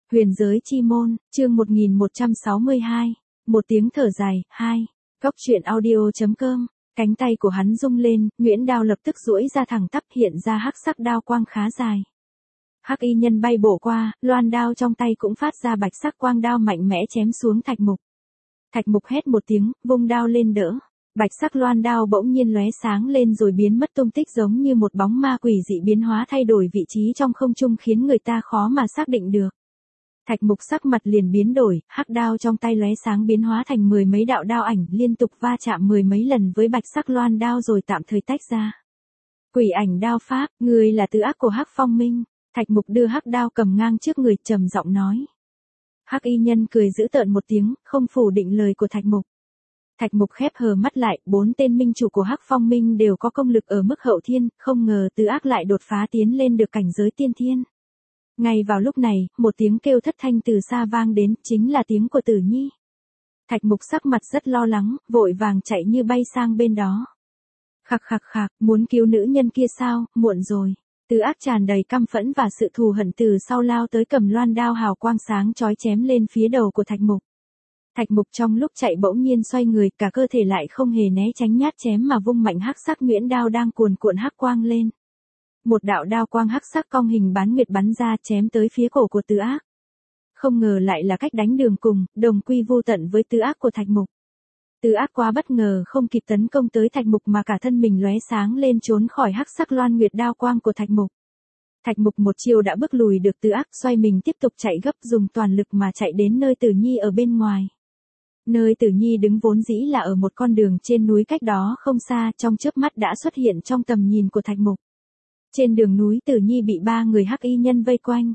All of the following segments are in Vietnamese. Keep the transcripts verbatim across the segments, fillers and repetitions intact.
Huyền giới chi môn, chương một nghìn một trăm sáu mươi hai. Một tiếng thở dài, hai. Góc truyện audio.com. Cánh tay của hắn rung lên, nhuyễn đao lập tức duỗi ra thẳng tắp, hiện ra hắc sắc đao quang khá dài. Hắc y nhân bay bổ qua, loan đao trong tay cũng phát ra bạch sắc quang, đao mạnh mẽ chém xuống Thạch Mục. Thạch Mục hét một tiếng, vung đao lên đỡ. Bạch sắc loan đao bỗng nhiên lóe sáng lên rồi biến mất tung tích, giống như một bóng ma quỷ dị biến hóa, thay đổi vị trí trong không trung khiến người ta khó mà xác định được. Thạch Mục sắc mặt liền biến đổi, hắc đao trong tay lóe sáng biến hóa thành mười mấy đạo đao ảnh, liên tục va chạm mười mấy lần với bạch sắc loan đao rồi tạm thời tách ra. Quỷ ảnh đao pháp, người là tứ ác của Hắc Phong Minh. Thạch Mục đưa hắc đao cầm ngang trước người, trầm giọng nói. Hắc y nhân cười giễu tợn một tiếng, không phủ định lời của Thạch Mục. Thạch Mục khép hờ mắt lại, bốn tên minh chủ của Hắc Phong Minh đều có công lực ở mức hậu thiên, không ngờ tứ ác lại đột phá tiến lên được cảnh giới tiên thiên. Ngay vào lúc này, một tiếng kêu thất thanh từ xa vang đến, chính là tiếng của Tử Nhi. Thạch Mục sắc mặt rất lo lắng, vội vàng chạy như bay sang bên đó. Khạc khạc khạc, muốn cứu nữ nhân kia sao, muộn rồi. Tứ ác tràn đầy căm phẫn và sự thù hận từ sau lao tới, cầm loan đao hào quang sáng chói chém lên phía đầu của Thạch Mục. Thạch Mục trong lúc chạy bỗng nhiên xoay người, cả cơ thể lại không hề né tránh nhát chém mà vung mạnh hắc sắc nhuyễn đao đang cuồn cuộn hắc quang lên. Một đạo đao quang hắc sắc cong hình bán nguyệt bắn ra, chém tới phía cổ của tứ ác. Không ngờ lại là cách đánh đường cùng, đồng quy vô tận với tứ ác của Thạch Mục. Tứ ác quá bất ngờ, không kịp tấn công tới Thạch Mục mà cả thân mình lóe sáng lên trốn khỏi hắc sắc loan nguyệt đao quang của Thạch Mục. Thạch Mục một chiều đã bước lùi được tứ ác, xoay mình tiếp tục chạy gấp, dùng toàn lực mà chạy đến nơi Tử Nhi ở bên ngoài. Nơi Tử Nhi đứng vốn dĩ là ở một con đường trên núi cách đó không xa, trong chớp mắt đã xuất hiện trong tầm nhìn của Thạch Mục. Trên đường núi Tử Nhi bị ba người hắc y nhân vây quanh.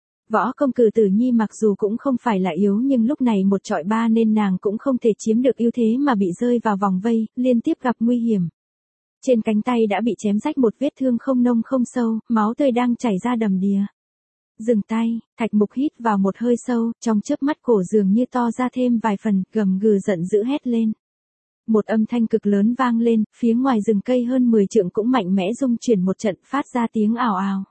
Võ công cử Tử Nhi mặc dù cũng không phải là yếu, nhưng lúc này một trọi ba nên nàng cũng không thể chiếm được ưu thế mà bị rơi vào vòng vây, liên tiếp gặp nguy hiểm. Trên cánh tay đã bị chém rách một vết thương không nông không sâu, máu tươi đang chảy ra đầm đìa. Dừng tay, Thạch Mục hít vào một hơi sâu, trong chớp mắt cổ dường như to ra thêm vài phần, gầm gừ giận dữ hét lên. Một âm thanh cực lớn vang lên, phía ngoài rừng cây hơn mười trượng cũng mạnh mẽ rung chuyển một trận, phát ra tiếng ào ào.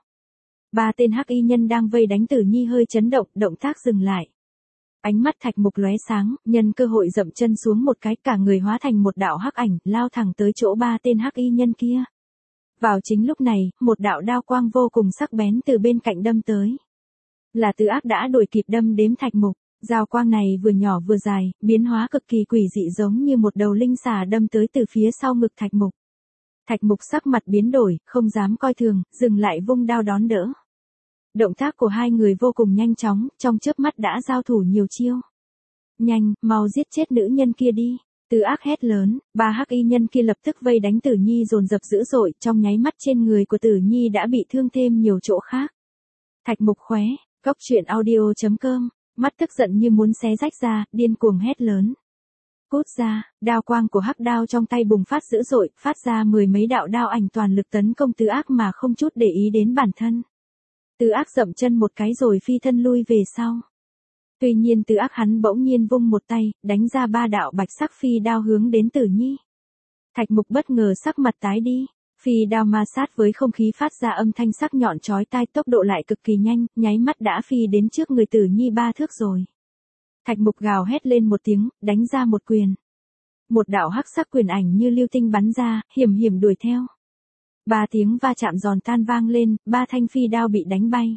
Ba tên hắc y nhân đang vây đánh Tử Nhi hơi chấn động, động tác dừng lại. Ánh mắt Thạch Mục lóe sáng, nhân cơ hội dậm chân xuống một cái, cả người hóa thành một đạo hắc ảnh, lao thẳng tới chỗ ba tên hắc y nhân kia. Vào chính lúc này, một đạo đao quang vô cùng sắc bén từ bên cạnh đâm tới. Là tứ ác đã đuổi kịp đâm đếm Thạch Mục. Dao quang này vừa nhỏ vừa dài, biến hóa cực kỳ quỷ dị, giống như một đầu linh xà đâm tới từ phía sau ngực Thạch Mục. Thạch Mục sắc mặt biến đổi, không dám coi thường, dừng lại vung đao đón đỡ. Động tác của hai người vô cùng nhanh chóng, trong chớp mắt đã giao thủ nhiều chiêu. Nhanh, mau giết chết nữ nhân kia đi. Tứ ác hét lớn, ba hắc y nhân kia lập tức vây đánh Tử Nhi dồn dập dữ dội, trong nháy mắt trên người của Tử Nhi đã bị thương thêm nhiều chỗ khác. Thạch Mục khóe, góc truyện audio.com. Mắt tức giận như muốn xé rách ra, điên cuồng hét lớn. Cút ra, đao quang của hắc đao trong tay bùng phát dữ dội, phát ra mười mấy đạo đao ảnh toàn lực tấn công tứ ác mà không chút để ý đến bản thân. Tứ ác dậm chân một cái rồi phi thân lui về sau. Tuy nhiên tứ ác hắn bỗng nhiên vung một tay, đánh ra ba đạo bạch sắc phi đao hướng đến Tử Nhi. Thạch Mục bất ngờ sắc mặt tái đi. Phi đao ma sát với không khí phát ra âm thanh sắc nhọn chói tai, tốc độ lại cực kỳ nhanh, nháy mắt đã phi đến trước người Tử Nhi ba thước rồi. Thạch Mục gào hét lên một tiếng, đánh ra một quyền. Một đạo hắc sắc quyền ảnh như lưu tinh bắn ra, hiểm hiểm đuổi theo. Ba tiếng va chạm giòn tan vang lên, ba thanh phi đao bị đánh bay.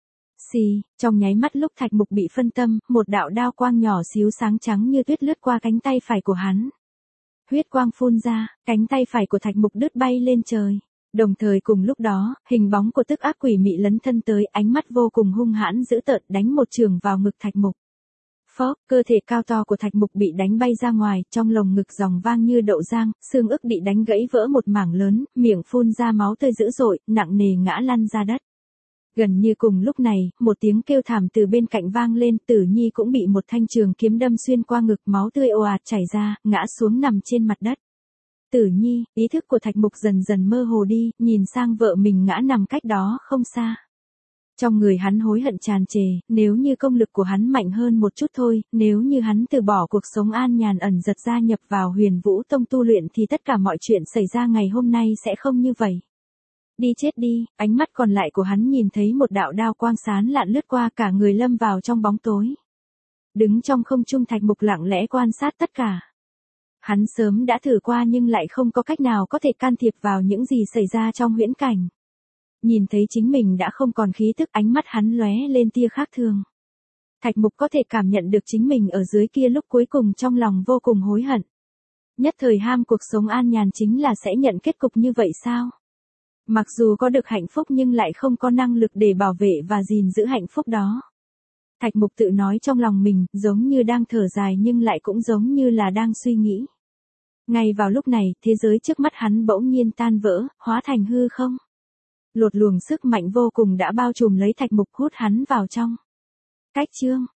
Xì, trong nháy mắt lúc Thạch Mục bị phân tâm, một đạo đao quang nhỏ xíu sáng trắng như tuyết lướt qua cánh tay phải của hắn. Huyết quang phun ra, cánh tay phải của Thạch Mục đứt bay lên trời. Đồng thời cùng lúc đó, hình bóng của tức ác quỷ mị lấn thân tới, ánh mắt vô cùng hung hãn dữ tợn, đánh một chưởng vào ngực Thạch Mục. Phốc, cơ thể cao to của Thạch Mục bị đánh bay ra ngoài, trong lồng ngực giòng vang như đậu rang, xương ức bị đánh gãy vỡ một mảng lớn, miệng phun ra máu tươi dữ dội, nặng nề ngã lăn ra đất. Gần như cùng lúc này, một tiếng kêu thảm từ bên cạnh vang lên, Tử Nhi cũng bị một thanh trường kiếm đâm xuyên qua ngực, máu tươi ồ ạt chảy ra, ngã xuống nằm trên mặt đất. Tử Nhi, ý thức của Thạch Mục dần dần mơ hồ đi, nhìn sang vợ mình ngã nằm cách đó không xa. Trong người hắn hối hận tràn trề, nếu như công lực của hắn mạnh hơn một chút thôi, nếu như hắn từ bỏ cuộc sống an nhàn ẩn giật gia nhập vào Huyền Vũ Tông tu luyện thì tất cả mọi chuyện xảy ra ngày hôm nay sẽ không như vậy. Đi chết đi, ánh mắt còn lại của hắn nhìn thấy một đạo đao quang sáng lạn lướt qua, cả người lâm vào trong bóng tối. Đứng trong không trung, Thạch Mục lặng lẽ quan sát tất cả. Hắn sớm đã thử qua nhưng lại không có cách nào có thể can thiệp vào những gì xảy ra trong huyễn cảnh. Nhìn thấy chính mình đã không còn khí thức, ánh mắt hắn lóe lên tia khác thường. Thạch Mục có thể cảm nhận được chính mình ở dưới kia lúc cuối cùng trong lòng vô cùng hối hận. Nhất thời ham cuộc sống an nhàn chính là sẽ nhận kết cục như vậy sao? Mặc dù có được hạnh phúc nhưng lại không có năng lực để bảo vệ và gìn giữ hạnh phúc đó. Thạch Mục tự nói trong lòng mình, giống như đang thở dài nhưng lại cũng giống như là đang suy nghĩ. Ngay vào lúc này, thế giới trước mắt hắn bỗng nhiên tan vỡ, hóa thành hư không. Lột luồng sức mạnh vô cùng đã bao trùm lấy Thạch Mục, hút hắn vào trong. Cách chương